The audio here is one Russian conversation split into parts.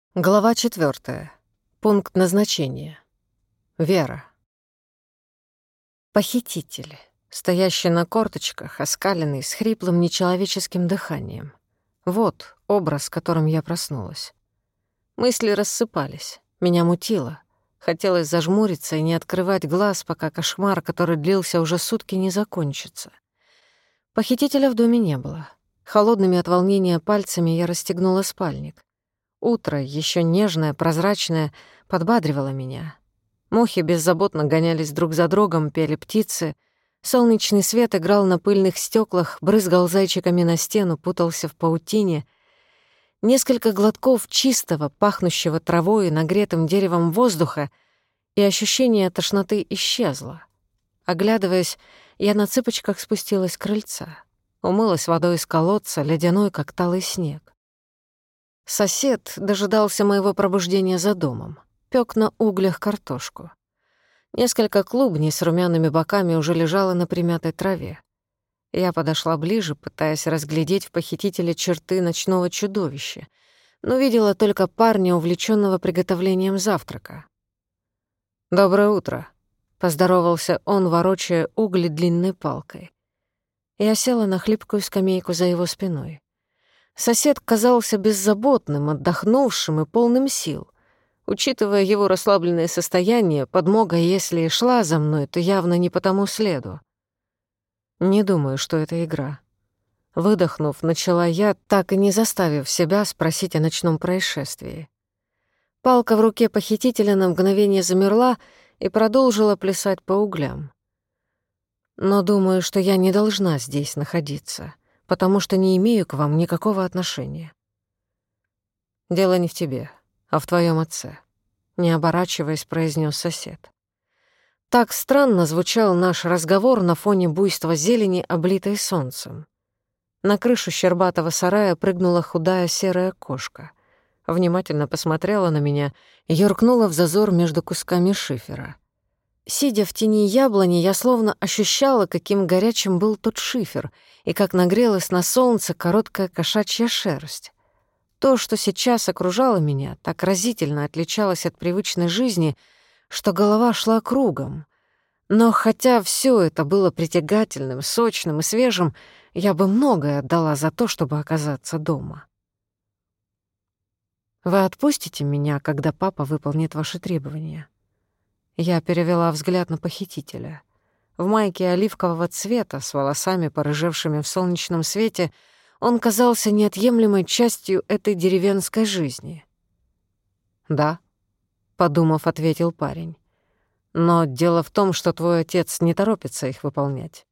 Глава 4. Пункт назначения. Вера. Похититель, стоящий на корточках, оскаленный, с хриплым нечеловеческим дыханием. Вот образ, с которым я проснулась. Мысли рассыпались, меня мутило. Хотелось зажмуриться и не открывать глаз, пока кошмар, который длился уже сутки, не закончится. Похитителя в доме не было. Холодными от волнения пальцами я расстегнула спальник. Утро, еще нежное, прозрачное, подбадривало меня. Мухи беззаботно гонялись друг за другом, пели птицы. Солнечный свет играл на пыльных стеклах, брызгал зайчиками на стену, путался в паутине. Несколько глотков чистого, пахнущего травой и нагретым деревом воздуха, и ощущение тошноты исчезло. Оглядываясь, я на цыпочках спустилась с крыльца. Умылась водой из колодца, ледяной, как талый снег. Сосед дожидался моего пробуждения за домом. Пёк на углях картошку. Несколько клубней с румяными боками уже лежало на примятой траве. Я подошла ближе, пытаясь разглядеть в похитителе черты ночного чудовища, но видела только парня, увлечённого приготовлением завтрака. «Доброе утро», — поздоровался он, ворочая угли длинной палкой. Я села на хлипкую скамейку за его спиной. Сосед казался беззаботным, отдохнувшим и полным сил. Учитывая его расслабленное состояние, подмога, если и шла за мной, то явно не по тому следу. Не думаю, что это игра. Выдохнув, начала я, так и не заставив себя спросить о ночном происшествии. Палка в руке похитителя на мгновение замерла и продолжила плясать по углям. Но думаю, что я не должна здесь находиться, потому что не имею к вам никакого отношения. Дело не в тебе, а в твоем отце, не оборачиваясь, произнес сосед. Так странно звучал наш разговор на фоне буйства зелени, облитой солнцем. На крышу щербатого сарая прыгнула худая серая кошка. Внимательно посмотрела на меня и юркнула в зазор между кусками шифера. Сидя в тени яблони, я словно ощущала, каким горячим был тот шифер и как нагрелась на солнце короткая кошачья шерсть. То, что сейчас окружало меня, так разительно отличалось от привычной жизни, что голова шла кругом. Но хотя все это было притягательным, сочным и свежим, я бы многое отдала за то, чтобы оказаться дома. «Вы отпустите меня, когда папа выполнит ваши требования?» Я перевела взгляд на похитителя. В майке оливкового цвета, с волосами, порыжевшими в солнечном свете, он казался неотъемлемой частью этой деревенской жизни. «Да», — подумав, ответил парень. «Но дело в том, что твой отец не торопится их выполнять».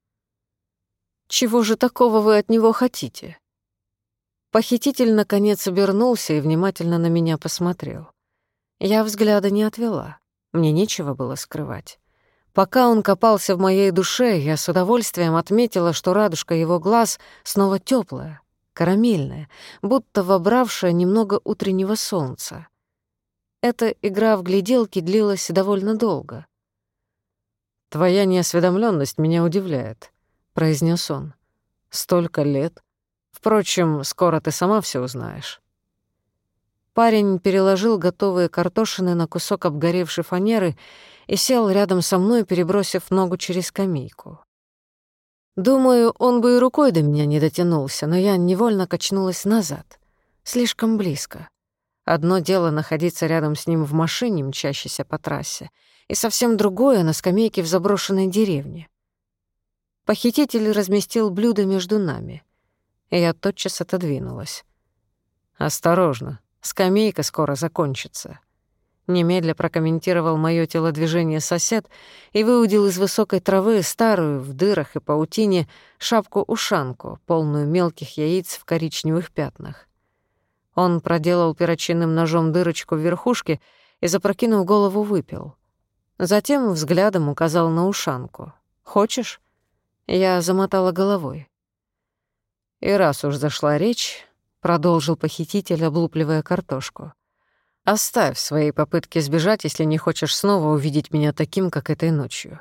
«Чего же такого вы от него хотите?» Похититель, наконец, обернулся и внимательно на меня посмотрел. Я взгляда не отвела. Мне нечего было скрывать. Пока он копался в моей душе, я с удовольствием отметила, что радужка его глаз снова тёплая, карамельная, будто вобравшая немного утреннего солнца. Эта игра в гляделки длилась довольно долго. «Твоя неосведомлённость меня удивляет», — произнес он. «Столько лет. Впрочем, скоро ты сама всё узнаешь». Парень переложил готовые картошины на кусок обгоревшей фанеры и сел рядом со мной, перебросив ногу через скамейку. Думаю, он бы и рукой до меня не дотянулся, но я невольно качнулась назад. Слишком близко. Одно дело находиться рядом с ним в машине, мчащейся по трассе, и совсем другое — на скамейке в заброшенной деревне. Похититель разместил блюдо между нами, и я тотчас отодвинулась. «Осторожно. Скамейка скоро закончится», — немедля прокомментировал моё телодвижение сосед и выудил из высокой травы старую, в дырах и паутине, шапку-ушанку, полную мелких яиц в коричневых пятнах. Он проделал перочинным ножом дырочку в верхушке и, запрокинув голову, выпил. Затем взглядом указал на ушанку. «Хочешь?» Я замотала головой. И раз уж зашла речь, — продолжил похититель, облупливая картошку, «оставь свои попытки сбежать, если не хочешь снова увидеть меня таким, как этой ночью».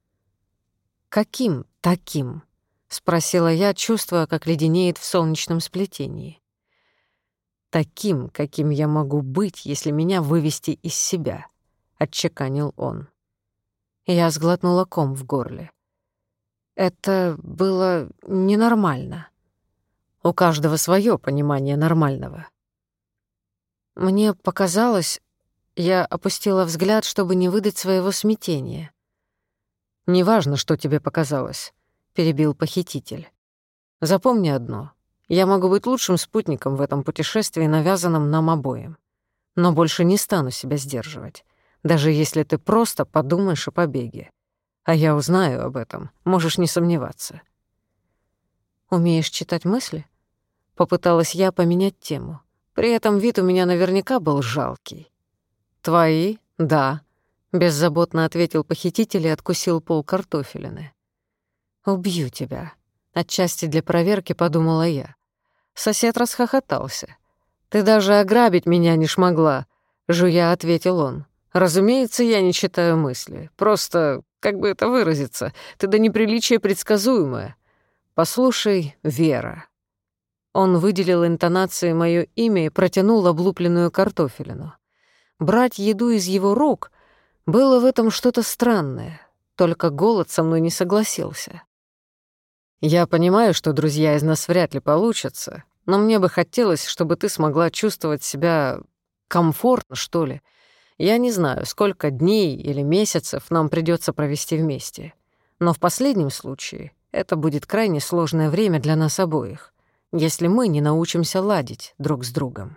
«Каким таким?» — спросила я, чувствуя, как леденеет в солнечном сплетении. таким, каким я могу быть, если меня вывести из себя», — отчеканил он. Я сглотнула ком в горле. Это было ненормально. У каждого своё понимание нормального. Мне показалось, я опустила взгляд, чтобы не выдать своего смятения. «Неважно, что тебе показалось», — перебил похититель. «Запомни одно. Я могу быть лучшим спутником в этом путешествии, навязанном нам обоим. Но больше не стану себя сдерживать, даже если ты просто подумаешь о побеге. А я узнаю об этом, можешь не сомневаться». «Умеешь читать мысли?» Попыталась я поменять тему. При этом вид у меня наверняка был жалкий. «Твои? Да», — беззаботно ответил похититель и откусил пол картофелины. «Убью тебя», — отчасти для проверки подумала я. Сосед расхохотался. «Ты даже ограбить меня не шмогла», — жуя ответил он. «Разумеется, я не читаю мысли. Просто, как бы это выразиться, ты до неприличия предсказуемая. Послушай, Вера». Он выделил интонацией моё имя и протянул облупленную картофелину. Брать еду из его рук было в этом что-то странное, только голод со мной не согласился. «Я понимаю, что друзья из нас вряд ли получатся, но мне бы хотелось, чтобы ты смогла чувствовать себя комфортно, что ли. Я не знаю, сколько дней или месяцев нам придётся провести вместе, но в последнем случае это будет крайне сложное время для нас обоих, если мы не научимся ладить друг с другом».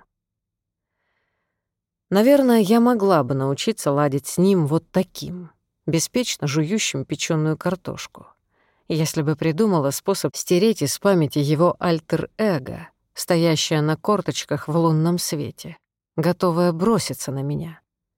Наверное, я могла бы научиться ладить с ним вот таким, беспечно жующим печёную картошку, если бы придумала способ стереть из памяти его альтер-эго, стоящее на корточках в лунном свете, готовое броситься на меня.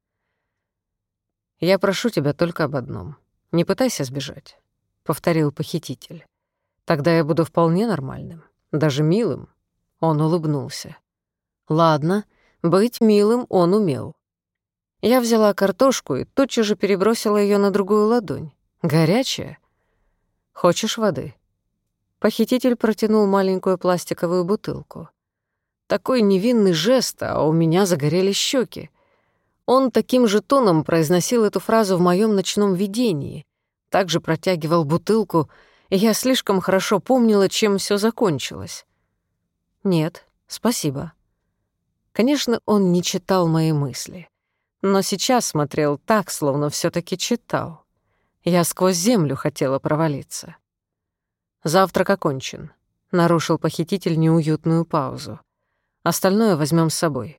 «Я прошу тебя только об одном. Не пытайся сбежать», — повторил похититель. «Тогда я буду вполне нормальным, даже милым». Он улыбнулся. «Ладно, быть милым он умел». Я взяла картошку и тотчас же перебросила её на другую ладонь. Горячая. «Хочешь воды?» Похититель протянул маленькую пластиковую бутылку. Такой невинный жест, а у меня загорелись щеки. Он таким же тоном произносил эту фразу в моем ночном видении. Также протягивал бутылку, и я слишком хорошо помнила, чем все закончилось. «Нет, спасибо». Конечно, он не читал мои мысли, но сейчас смотрел так, словно все таки читал. Я сквозь землю хотела провалиться. «Завтрак окончен», — нарушил похититель неуютную паузу. «Остальное возьмем с собой».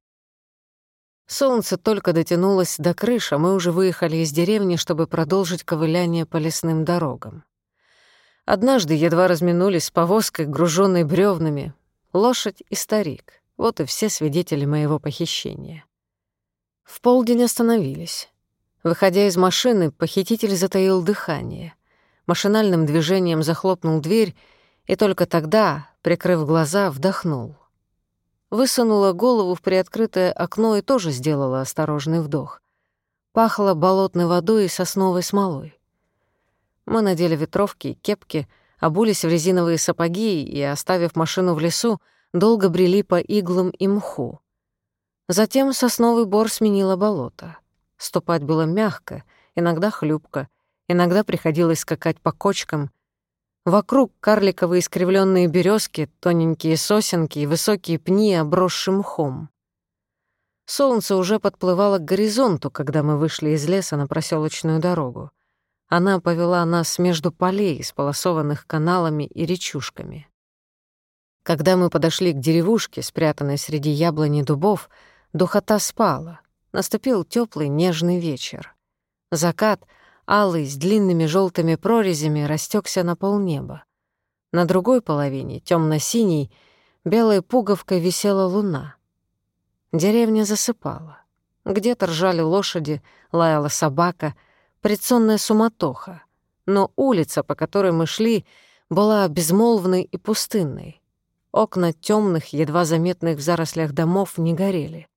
Солнце только дотянулось до крыш, а мы уже выехали из деревни, чтобы продолжить ковыляние по лесным дорогам. Однажды едва разминулись с повозкой, груженной бревнами, лошадь и старик. Вот и все свидетели моего похищения. В полдень остановились. Выходя из машины, похититель затаил дыхание. Машинальным движением захлопнул дверь и только тогда, прикрыв глаза, вдохнул. Высунула голову в приоткрытое окно и тоже сделала осторожный вдох. Пахло болотной водой и сосновой смолой. Мы надели ветровки и кепки, обулись в резиновые сапоги и, оставив машину в лесу, долго брели по иглам и мху. Затем сосновый бор сменило болото. Ступать было мягко, иногда хлюпко, иногда приходилось скакать по кочкам. Вокруг карликовые искривленные березки, тоненькие сосенки и высокие пни, обросшие мхом. Солнце уже подплывало к горизонту, когда мы вышли из леса на проселочную дорогу. Она повела нас между полей, исполосованных каналами и речушками. Когда мы подошли к деревушке, спрятанной среди яблонь и дубов, духота спала. Наступил теплый нежный вечер. Закат, алый, с длинными желтыми прорезями, растекся на полнеба. На другой половине, темно-синей, белой пуговкой висела луна. Деревня засыпала. Где-то ржали лошади, лаяла собака, предсонная суматоха. Но улица, по которой мы шли, была безмолвной и пустынной. Окна темных, едва заметных в зарослях домов не горели.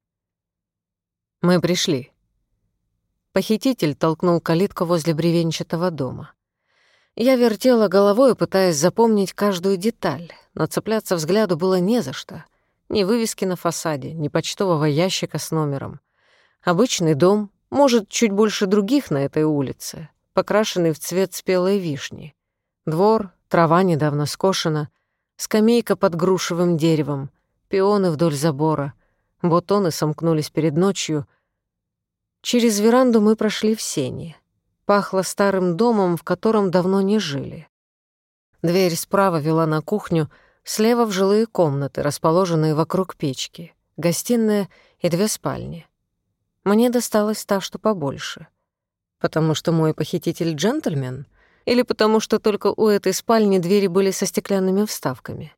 «Мы пришли». Похититель толкнул калитку возле бревенчатого дома. Я вертела головой, пытаясь запомнить каждую деталь, но цепляться взгляду было не за что. Ни вывески на фасаде, ни почтового ящика с номером. Обычный дом, может, чуть больше других на этой улице, покрашенный в цвет спелой вишни. Двор, трава недавно скошена, скамейка под грушевым деревом, пионы вдоль забора, бутоны сомкнулись перед ночью. Через веранду мы прошли в сени. Пахло старым домом, в котором давно не жили. Дверь справа вела на кухню, слева в жилые комнаты, расположенные вокруг печки, гостиная и 2 спальни. Мне досталась та, что побольше. Потому что мой похититель джентльмен? Или потому что только у этой спальни двери были со стеклянными вставками?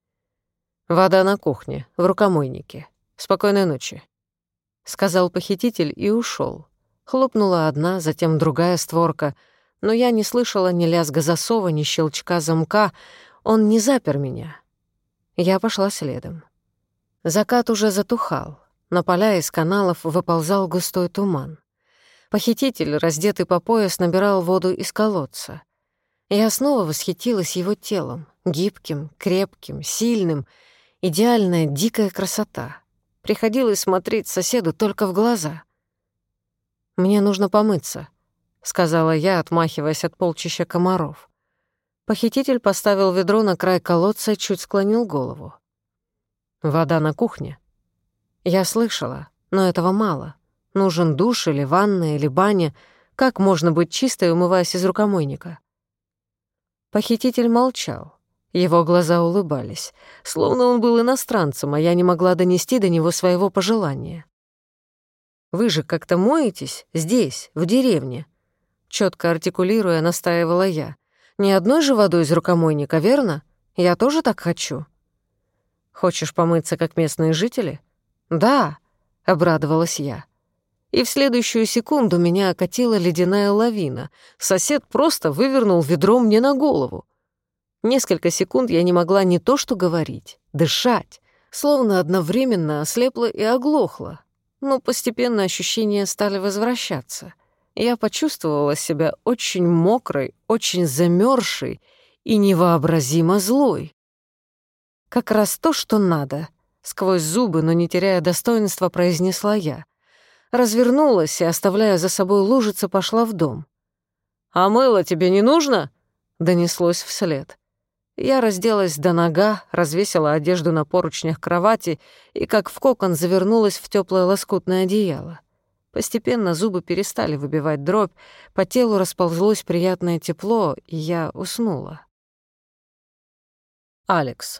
«Вода на кухне, в рукомойнике. Спокойной ночи», — сказал похититель и ушел. Хлопнула одна, затем другая створка, но я не слышала ни лязга засова, ни щелчка замка. Он не запер меня. Я пошла следом. Закат уже затухал. На поля из каналов выползал густой туман. Похититель, раздетый по пояс, набирал воду из колодца. Я снова восхитилась его телом, гибким, крепким, сильным, идеальная дикая красота. Приходилось смотреть соседу только в глаза. «Мне нужно помыться», — сказала я, отмахиваясь от полчища комаров. Похититель поставил ведро на край колодца и чуть склонил голову. «Вода на кухне». Я слышала, но этого мало. Нужен душ или ванна, или баня. Как можно быть чистой, умываясь из рукомойника? Похититель молчал. Его глаза улыбались, словно он был иностранцем, а я не могла донести до него своего пожелания. «Вы же как-то моетесь здесь, в деревне?» Чётко артикулируя, настаивала я. «Ни одной же водой из рукомойника, верно? Я тоже так хочу». «Хочешь помыться, как местные жители?» «Да», — обрадовалась я. И в следующую секунду меня окатила ледяная лавина. Сосед просто вывернул ведро мне на голову. Несколько секунд я не могла не то что говорить, дышать, словно одновременно ослепла и оглохла. Но постепенно ощущения стали возвращаться. Я почувствовала себя очень мокрой, очень замерзшей и невообразимо злой. «Как раз то, что надо», — сквозь зубы, но не теряя достоинства, произнесла я. Развернулась и, оставляя за собой лужицы, пошла в дом. «А мыло тебе не нужно?» — донеслось вслед. Я разделась до нога, развесила одежду на поручнях кровати и, как в кокон, завернулась в тёплое лоскутное одеяло. Постепенно зубы перестали выбивать дробь, по телу расползлось приятное тепло, и я уснула. Алекс.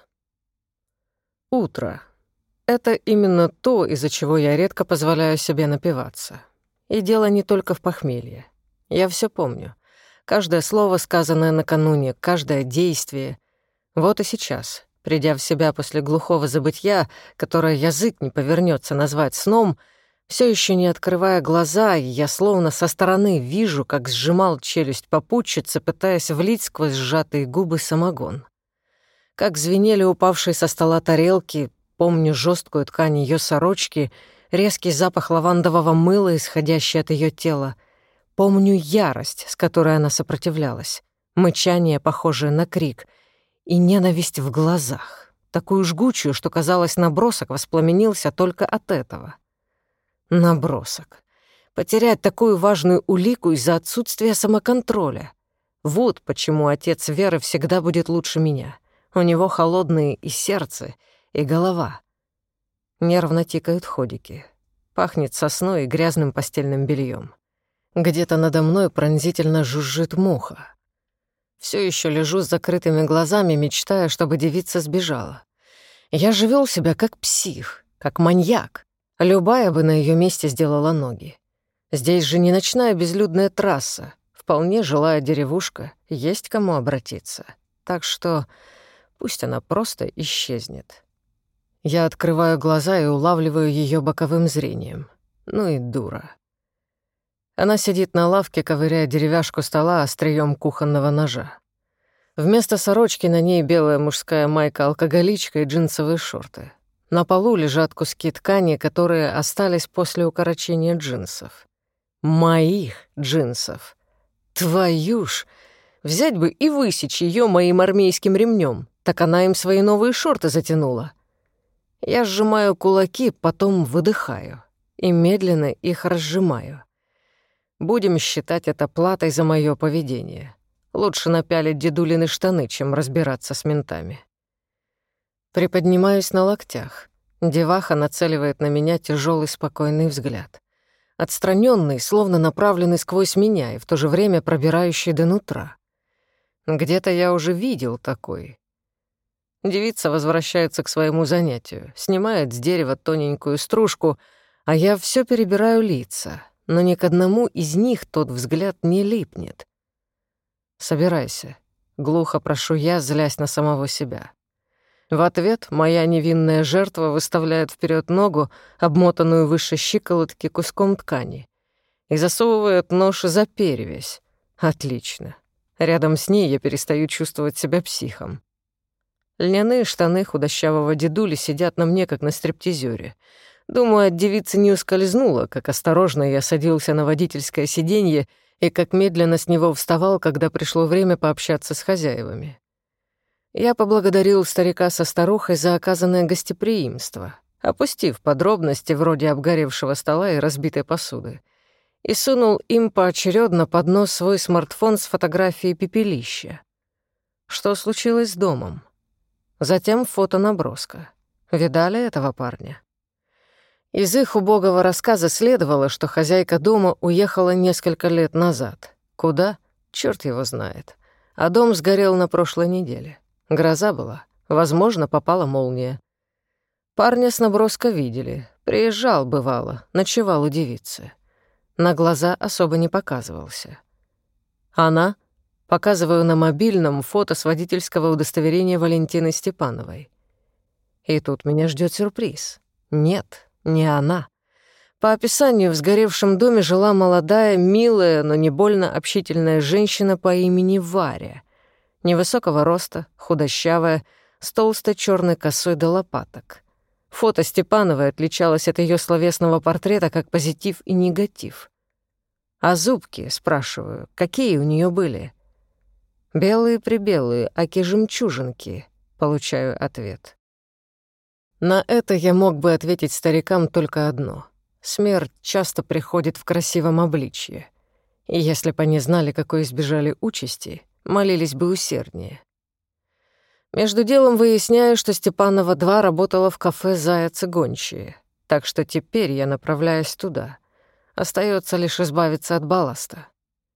Утро. Это именно то, из-за чего я редко позволяю себе напиваться. И дело не только в похмелье. Я всё помню. Каждое слово, сказанное накануне, каждое действие. Вот и сейчас, придя в себя после глухого забытья, которое язык не повернется назвать сном, все еще не открывая глаза, я словно со стороны вижу, как сжимал челюсть попутчицы, пытаясь влить сквозь сжатые губы самогон. Как звенели упавшие со стола тарелки, помню жесткую ткань ее сорочки, резкий запах лавандового мыла, исходящий от ее тела. Помню ярость, с которой она сопротивлялась, мычание, похожее на крик, и ненависть в глазах, такую жгучую, что, казалось, набросок воспламенился только от этого. Набросок. Потерять такую важную улику из-за отсутствия самоконтроля. Вот почему отец Веры всегда будет лучше меня. У него холодные и сердце, и голова. Нервно тикают ходики. Пахнет сосной и грязным постельным бельем. Где-то надо мной пронзительно жужжит муха. Все еще лежу с закрытыми глазами, мечтая, чтобы девица сбежала. Я же вел себя как псих, как маньяк. Любая бы на ее месте сделала ноги. Здесь же не ночная безлюдная трасса, вполне жилая деревушка, есть кому обратиться. Так что пусть она просто исчезнет. Я открываю глаза и улавливаю ее боковым зрением. Ну и дура. Она сидит на лавке, ковыряя деревяшку стола острием кухонного ножа. Вместо сорочки на ней белая мужская майка-алкоголичка и джинсовые шорты. На полу лежат куски ткани, которые остались после укорочения джинсов. Моих джинсов. Твою ж! Взять бы и высечь ее моим армейским ремнем, так она им свои новые шорты затянула. Я сжимаю кулаки, потом выдыхаю и медленно их разжимаю. Будем считать это платой за моё поведение. Лучше напялить дедулины штаны, чем разбираться с ментами. Приподнимаюсь на локтях. Деваха нацеливает на меня тяжелый спокойный взгляд. Отстраненный, словно направленный сквозь меня и в то же время пробирающий до нутра. Где-то я уже видел такой. Девица возвращается к своему занятию, снимает с дерева тоненькую стружку, а я все перебираю лица, но ни к одному из них тот взгляд не липнет. «Собирайся», — глухо прошу я, злясь на самого себя. В ответ моя невинная жертва выставляет вперед ногу, обмотанную выше щиколотки куском ткани, и засовывает нож за перевязь. Отлично. Рядом с ней я перестаю чувствовать себя психом. Льняные штаны худощавого дедули сидят на мне, как на стриптизёре. Думаю, от девицы не ускользнуло, как осторожно я садился на водительское сиденье и как медленно с него вставал, когда пришло время пообщаться с хозяевами. Я поблагодарил старика со старухой за оказанное гостеприимство, опустив подробности вроде обгоревшего стола и разбитой посуды, и сунул им поочередно под нос свой смартфон с фотографией пепелища. Что случилось с домом? Затем фото-наброска. Видали этого парня? Из их убогого рассказа следовало, что хозяйка дома уехала несколько лет назад. Куда? Чёрт его знает. А дом сгорел на прошлой неделе. Гроза была. Возможно, попала молния. Парня с наброска видели. Приезжал, бывало, ночевал у девицы. На глаза особо не показывался. Она? Показываю на мобильном фото с водительского удостоверения Валентины Степановой. И тут меня ждет сюрприз. Нет, не она. По описанию, в сгоревшем доме жила молодая, милая, но не больно общительная женщина по имени Варя. Невысокого роста, худощавая, с толстой черной косой до лопаток. Фото Степановой отличалось от ее словесного портрета как позитив и негатив. А зубки, спрашиваю, какие у нее были? Белые-прибелые, аки-жемчужинки, получаю ответ. На это я мог бы ответить старикам только одно. Смерть часто приходит в красивом обличье. И если бы они знали, какой избежали участи, молились бы усерднее. Между делом выясняю, что Степанова-2 работала в кафе «Заяц и гончие», так что теперь я направляюсь туда. Остается лишь избавиться от балласта.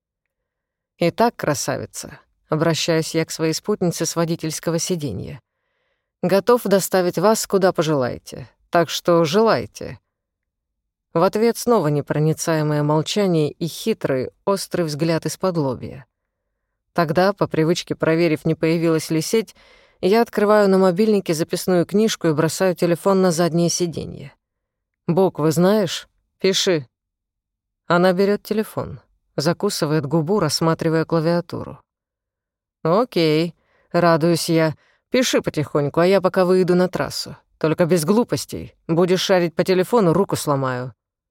«Итак, красавица», — обращаюсь я к своей спутнице с водительского сиденья, «готов доставить вас куда пожелаете, так что желайте». В ответ снова непроницаемое молчание и хитрый, острый взгляд из-под лобья. Тогда, по привычке проверив, не появилась ли сеть, я открываю на мобильнике записную книжку и бросаю телефон на заднее сиденье. «Буквы знаешь? Пиши». Она берет телефон, закусывает губу, рассматривая клавиатуру. «Окей», — радуюсь я, — «пиши потихоньку, а я пока выйду на трассу. Только без глупостей. Будешь шарить по телефону, руку сломаю».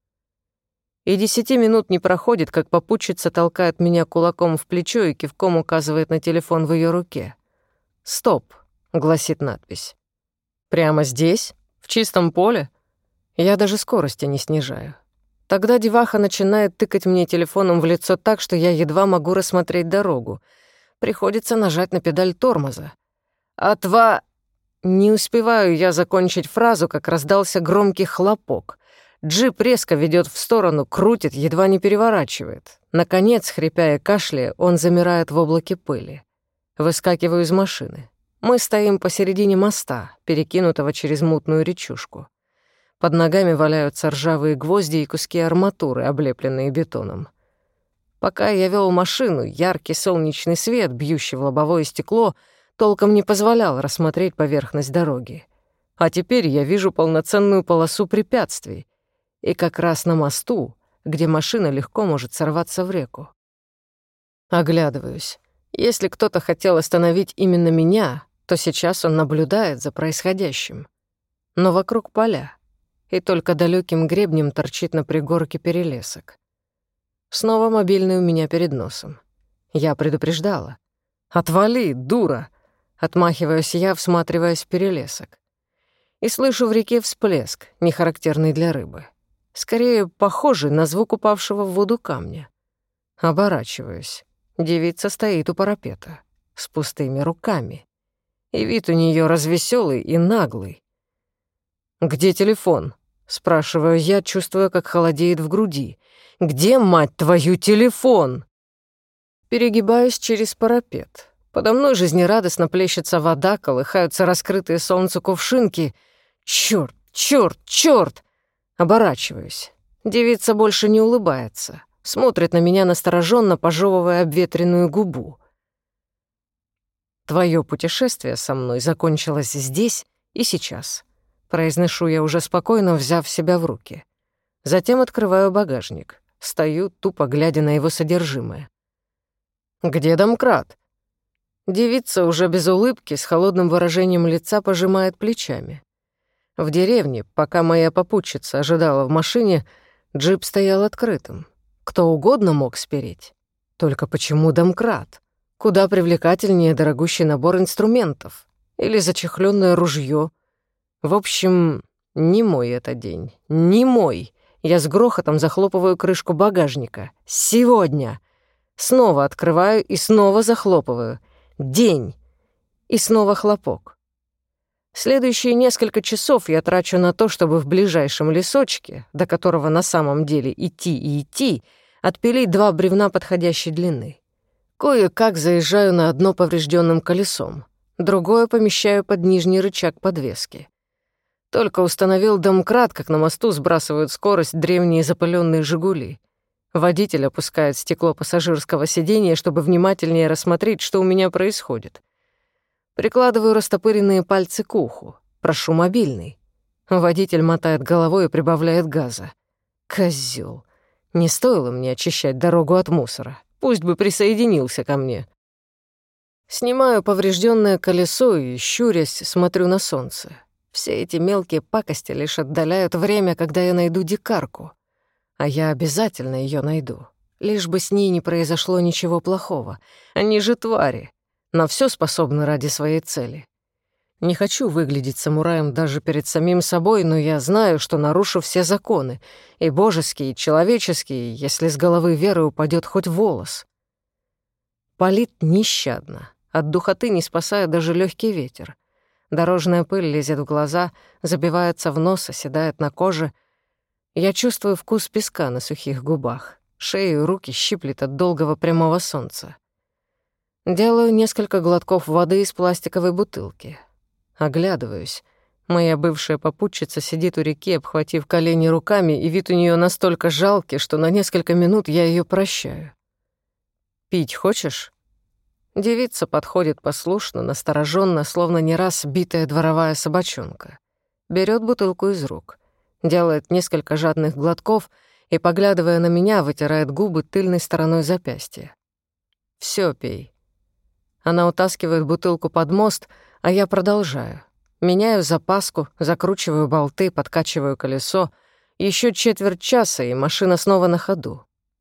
И 10 минут не проходит, как попутчица толкает меня кулаком в плечо и кивком указывает на телефон в ее руке. «Стоп», — гласит надпись. «Прямо здесь? В чистом поле?» Я даже скорости не снижаю. Тогда деваха начинает тыкать мне телефоном в лицо так, что я едва могу рассмотреть дорогу. Приходится нажать на педаль тормоза. Не успеваю я закончить фразу, как раздался громкий хлопок. Джип резко ведет в сторону, крутит, едва не переворачивает. Наконец, хрипя и кашляя, он замирает в облаке пыли. Выскакиваю из машины. Мы стоим посередине моста, перекинутого через мутную речушку. Под ногами валяются ржавые гвозди и куски арматуры, облепленные бетоном. Пока я вел машину, яркий солнечный свет, бьющий в лобовое стекло, толком не позволял рассмотреть поверхность дороги. А теперь я вижу полноценную полосу препятствий. И как раз на мосту, где машина легко может сорваться в реку. Оглядываюсь. Если кто-то хотел остановить именно меня, то сейчас он наблюдает за происходящим. Но вокруг поля, и только далеким гребнем торчит на пригорке перелесок. Снова мобильный у меня перед носом. Я предупреждала. «Отвали, дура!» — отмахиваюсь я, всматриваясь в перелесок. и слышу в реке всплеск, не характерный для рыбы. Скорее, похожий на звук упавшего в воду камня. Оборачиваюсь. Девица стоит у парапета, с пустыми руками. И вид у нее развеселый и наглый. «Где телефон?» — спрашиваю я, чувствуя, как холодеет в груди. «Где, мать твою, телефон?» Перегибаюсь через парапет. Подо мной жизнерадостно плещется вода, колыхаются раскрытые солнцу кувшинки. Чёрт, чёрт, чёрт! Оборачиваюсь. Девица больше не улыбается. Смотрит на меня настороженно, пожевывая обветренную губу. «Твое путешествие со мной закончилось здесь и сейчас», — произношу я уже спокойно, взяв себя в руки. Затем открываю багажник. Стою, тупо глядя на его содержимое. «Где домкрат?» Девица уже без улыбки, с холодным выражением лица пожимает плечами. В деревне, пока моя попутчица ожидала в машине, джип стоял открытым. Кто угодно мог спереть. Только почему домкрат? Куда привлекательнее дорогущий набор инструментов. Или зачехлённое ружье. В общем, не мой этот день. Не мой. Я с грохотом захлопываю крышку багажника. Сегодня. Снова открываю и снова захлопываю. День. И снова хлопок. Следующие несколько часов я трачу на то, чтобы в ближайшем лесочке, до которого на самом деле идти и идти, отпилить 2 бревна подходящей длины. Кое-как заезжаю на одно поврежденным колесом, другое помещаю под нижний рычаг подвески. Только установил домкрат, как на мосту сбрасывают скорость древние запыленные «Жигули». Водитель опускает стекло пассажирского сиденья, чтобы внимательнее рассмотреть, что у меня происходит. Прикладываю растопыренные пальцы к уху. Прошу мобильный. Водитель мотает головой и прибавляет газа. Козёл. Не стоило мне очищать дорогу от мусора. Пусть бы присоединился ко мне. Снимаю поврежденное колесо и, щурясь, смотрю на солнце. Все эти мелкие пакости лишь отдаляют время, когда я найду дикарку. А я обязательно ее найду. Лишь бы с ней не произошло ничего плохого. Они же твари. На все способны ради своей цели. Не хочу выглядеть самураем даже перед самим собой, но я знаю, что нарушу все законы, и божеские, и человеческие, если с головы Веры упадет хоть волос. Палит нещадно. От духоты не спасает даже легкий ветер. Дорожная пыль лезет в глаза, забивается в нос, оседает на коже. Я чувствую вкус песка на сухих губах. Шею и руки щиплет от долгого прямого солнца. Делаю несколько глотков воды из пластиковой бутылки. Оглядываюсь. Моя бывшая попутчица сидит у реки, обхватив колени руками, и вид у нее настолько жалкий, что на несколько минут я ее прощаю. «Пить хочешь?» Девица подходит послушно, настороженно, словно не раз битая дворовая собачонка. Берет бутылку из рук, делает несколько жадных глотков и, поглядывая на меня, вытирает губы тыльной стороной запястья. «Всё, пей». Она утаскивает бутылку под мост, а я продолжаю. Меняю запаску, закручиваю болты, подкачиваю колесо. Еще четверть часа, и машина снова на ходу.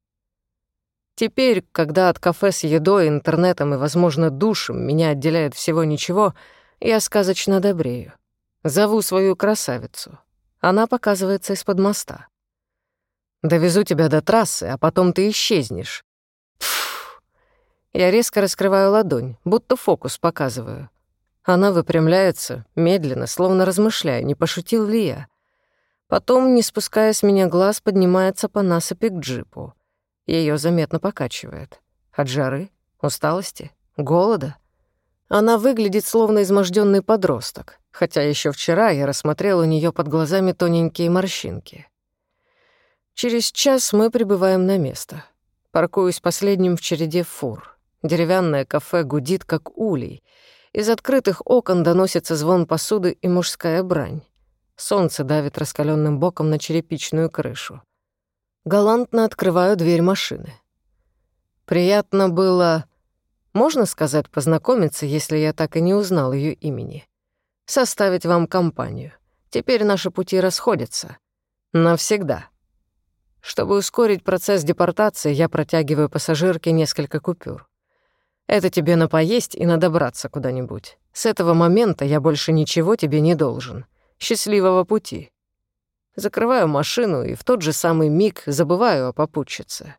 Теперь, когда от кафе с едой, интернетом и, возможно, душем меня отделяет всего ничего, я сказочно добрею. Зову свою красавицу. Она показывается из-под моста. «Довезу тебя до трассы, а потом ты исчезнешь». Пфф. Я резко раскрываю ладонь, будто фокус показываю. Она выпрямляется, медленно, словно размышляя, не пошутил ли я. Потом, не спуская с меня глаз, поднимается по насыпи к джипу. Её заметно покачивает. От жары, усталости, голода. Она выглядит словно измождённый подросток, хотя ещё вчера я рассмотрел у неё под глазами тоненькие морщинки. Через час мы прибываем на место. Паркуюсь последним в череде фур. Деревянное кафе гудит, как улей. Из открытых окон доносится звон посуды и мужская брань. Солнце давит раскалённым боком на черепичную крышу. Галантно открываю дверь машины. Приятно было, можно сказать, познакомиться, если я так и не узнал её имени. Составить вам компанию. Теперь наши пути расходятся. Навсегда. Чтобы ускорить процесс депортации, я протягиваю пассажирке несколько купюр. Это тебе на поесть и на добраться куда-нибудь. С этого момента я больше ничего тебе не должен. Счастливого пути. Закрываю машину и в тот же самый миг забываю о попутчице.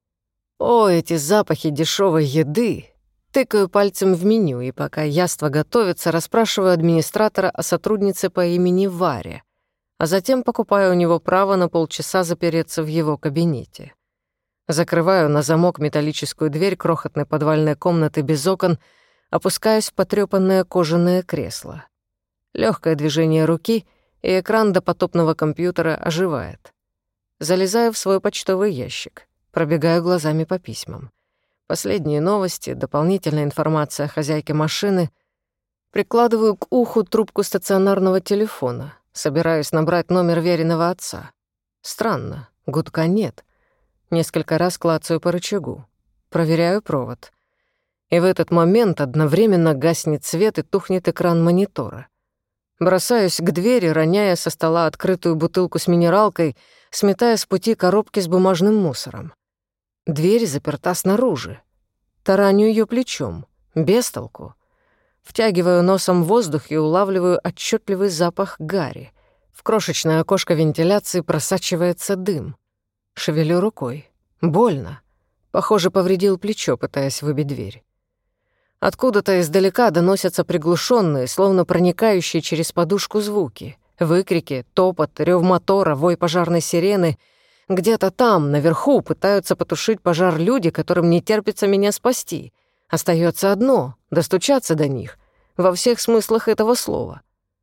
О, эти запахи дешевой еды! Тыкаю пальцем в меню, и пока яство готовится, расспрашиваю администратора о сотруднице по имени Варя, а затем покупаю у него право на полчаса запереться в его кабинете. Закрываю на замок металлическую дверь крохотной подвальной комнаты без окон, опускаюсь в потрёпанное кожаное кресло. Лёгкое движение руки, и экран допотопного компьютера оживает. Залезаю в свой почтовый ящик, пробегаю глазами по письмам. Последние новости, дополнительная информация о хозяйке машины. Прикладываю к уху трубку стационарного телефона, собираюсь набрать номер веренного отца. Странно, гудка нет. Несколько раз клацаю по рычагу, проверяю провод. И в этот момент одновременно гаснет свет и тухнет экран монитора. Бросаюсь к двери, роняя со стола открытую бутылку с минералкой, сметая с пути коробки с бумажным мусором. Дверь заперта снаружи. Тараню её плечом, без толку. Втягиваю носом воздух и улавливаю отчётливый запах гари. В крошечное окошко вентиляции просачивается дым. Шевелю рукой. Больно. Похоже, повредил плечо, пытаясь выбить дверь. Откуда-то издалека доносятся приглушенные, словно проникающие через подушку звуки. Выкрики, топот, рёв мотора, вой пожарной сирены. Где-то там, наверху, пытаются потушить пожар люди, которым не терпится меня спасти. Остаётся одно — достучаться до них. Во всех смыслах этого слова.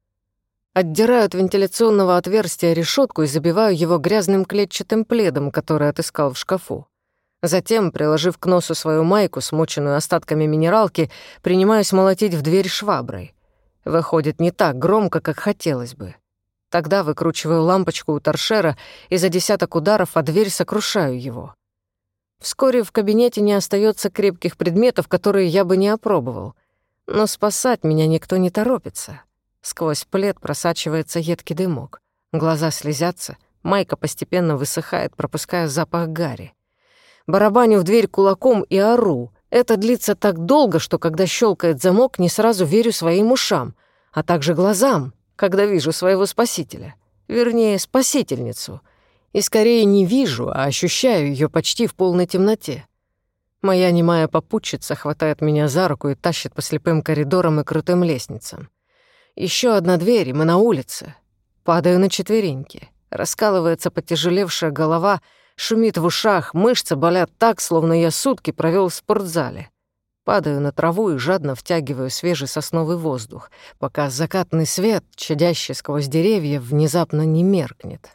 Отдираю от вентиляционного отверстия решётку и забиваю его грязным клетчатым пледом, который отыскал в шкафу. Затем, приложив к носу свою майку, смоченную остатками минералки, принимаюсь молотить в дверь шваброй. Выходит не так громко, как хотелось бы. Тогда выкручиваю лампочку у торшера и за десяток ударов о дверь сокрушаю его. Вскоре в кабинете не остаётся крепких предметов, которые я бы не опробовал. Но спасать меня никто не торопится. Сквозь плед просачивается едкий дымок. Глаза слезятся, майка постепенно высыхает, пропуская запах гари. Барабаню в дверь кулаком и ору. Это длится так долго, что когда щелкает замок, не сразу верю своим ушам, а также глазам, когда вижу своего спасителя. Вернее, спасительницу. И скорее не вижу, а ощущаю ее почти в полной темноте. Моя немая попутчица хватает меня за руку и тащит по слепым коридорам и крутым лестницам. Еще одна дверь, и мы на улице. Падаю на четвереньки. Раскалывается потяжелевшая голова, шумит в ушах, мышцы болят так, словно я сутки провел в спортзале. Падаю на траву и жадно втягиваю свежий сосновый воздух, пока закатный свет, чадящий сквозь деревья, внезапно не меркнет.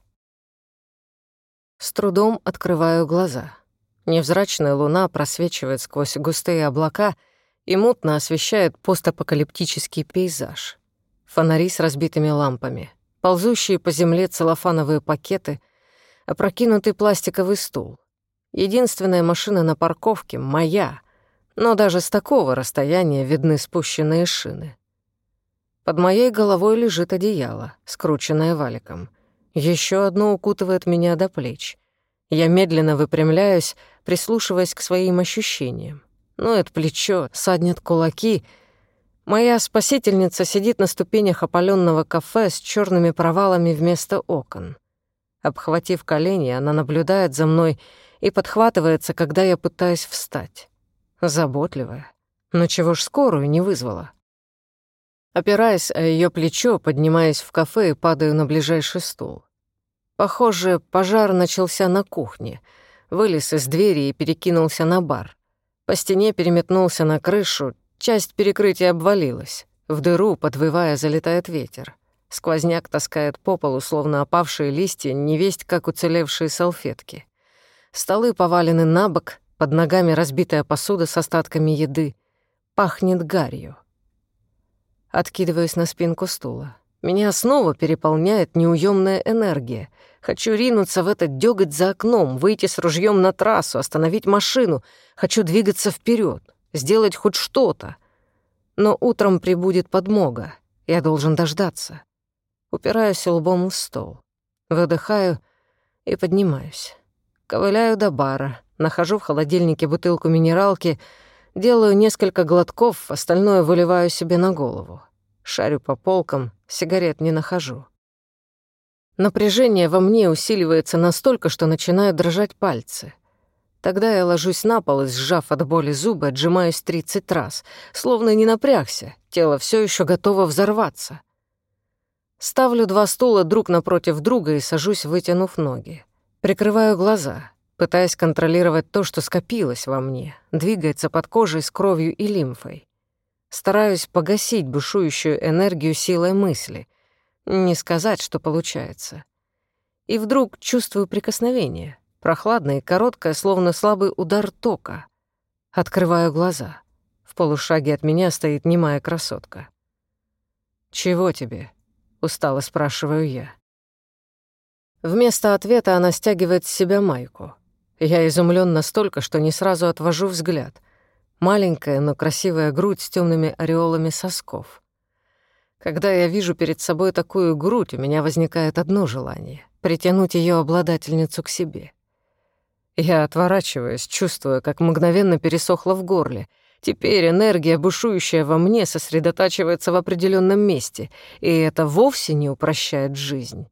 С трудом открываю глаза. Невзрачная луна просвечивает сквозь густые облака и мутно освещает постапокалиптический пейзаж. Фонари с разбитыми лампами, ползущие по земле целлофановые пакеты, опрокинутый пластиковый стул. Единственная машина на парковке — моя, но даже с такого расстояния видны спущенные шины. Под моей головой лежит одеяло, скрученное валиком. Еще одно укутывает меня до плеч. Я медленно выпрямляюсь, прислушиваясь к своим ощущениям. Ноет плечо, саднят кулаки. Моя спасительница сидит на ступенях опалённого кафе с чёрными провалами вместо окон. Обхватив колени, она наблюдает за мной и подхватывается, когда я пытаюсь встать. Заботливая. Но чего ж скорую не вызвала? Опираясь о её плечо, поднимаюсь в кафе и падаю на ближайший стул. Похоже, пожар начался на кухне. Вылез из двери и перекинулся на бар. По стене переметнулся на крышу, часть перекрытия обвалилась. В дыру, подвывая, залетает ветер. Сквозняк таскает по полу, словно опавшие листья, невесть как уцелевшие салфетки. Столы повалены на бок, под ногами разбитая посуда с остатками еды. Пахнет гарью. Откидываюсь на спинку стула. Меня снова переполняет неуемная энергия. Хочу ринуться в этот дёготь за окном, выйти с ружьем на трассу, остановить машину. Хочу двигаться вперед, сделать хоть что-то. Но утром прибудет подмога. Я должен дождаться. Упираюсь лбом в стол. Выдыхаю и поднимаюсь. Ковыляю до бара, нахожу в холодильнике бутылку минералки, делаю несколько глотков, остальное выливаю себе на голову. Шарю по полкам, сигарет не нахожу. Напряжение во мне усиливается настолько, что начинают дрожать пальцы. Тогда я ложусь на пол и, сжав от боли зубы, отжимаюсь 30 раз, словно не напрягся, тело все еще готово взорваться. Ставлю 2 стула друг напротив друга и сажусь, вытянув ноги. Прикрываю глаза, пытаясь контролировать то, что скопилось во мне, двигается под кожей с кровью и лимфой. Стараюсь погасить бушующую энергию силой мысли. Не сказать, что получается. И вдруг чувствую прикосновение, прохладное и короткое, словно слабый удар тока. Открываю глаза. В полушаге от меня стоит немая красотка. «Чего тебе?» — устало спрашиваю я. Вместо ответа она стягивает с себя майку. Я изумлен настолько, что не сразу отвожу взгляд. Маленькая, но красивая грудь с темными ореолами сосков. Когда я вижу перед собой такую грудь, у меня возникает одно желание — притянуть ее обладательницу к себе. Я отворачиваюсь, чувствуя, как мгновенно пересохло в горле. Теперь энергия, бушующая во мне, сосредотачивается в определенном месте, и это вовсе не упрощает жизнь.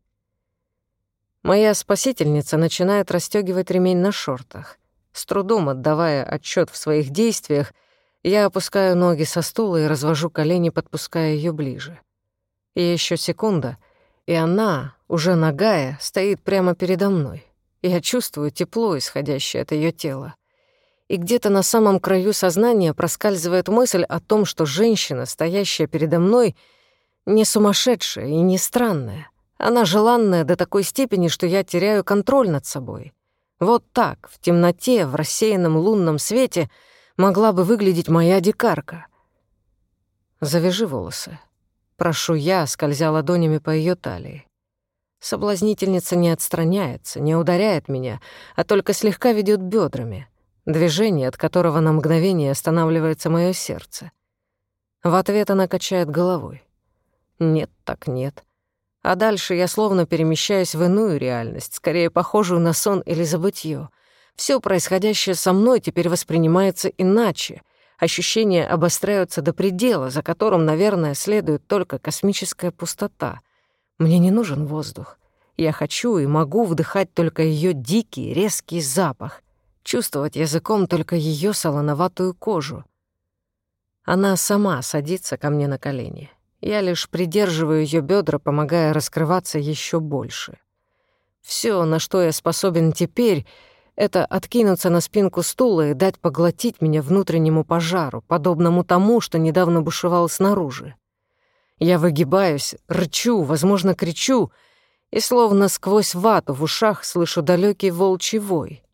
Моя спасительница начинает расстёгивать ремень на шортах. С трудом отдавая отчет в своих действиях, я опускаю ноги со стула и развожу колени, подпуская ее ближе. И еще секунда, и она, уже нагая, стоит прямо передо мной. Я чувствую тепло, исходящее от ее тела. И где-то на самом краю сознания проскальзывает мысль о том, что женщина, стоящая передо мной, не сумасшедшая и не странная. Она желанная до такой степени, что я теряю контроль над собой. Вот так, в темноте, в рассеянном лунном свете могла бы выглядеть моя дикарка. «Завяжи волосы», — прошу я, скользя ладонями по ее талии. Соблазнительница не отстраняется, не ударяет меня, а только слегка ведет бедрами, движение, от которого на мгновение останавливается мое сердце. В ответ она качает головой. Нет так нет. А дальше я словно перемещаюсь в иную реальность, скорее похожую на сон или забытье. Все происходящее со мной теперь воспринимается иначе. Ощущения обостряются до предела, за которым, наверное, следует только космическая пустота. Мне не нужен воздух. Я хочу и могу вдыхать только ее дикий, резкий запах, чувствовать языком только ее солоноватую кожу. Она сама садится ко мне на колени. Я лишь придерживаю ее бедра, помогая раскрываться еще больше. Все, на что я способен теперь, это откинуться на спинку стула и дать поглотить меня внутреннему пожару, подобному тому, что недавно бушевал снаружи. Я выгибаюсь, рычу, возможно, кричу, и словно сквозь вату в ушах слышу далекий волчий вой.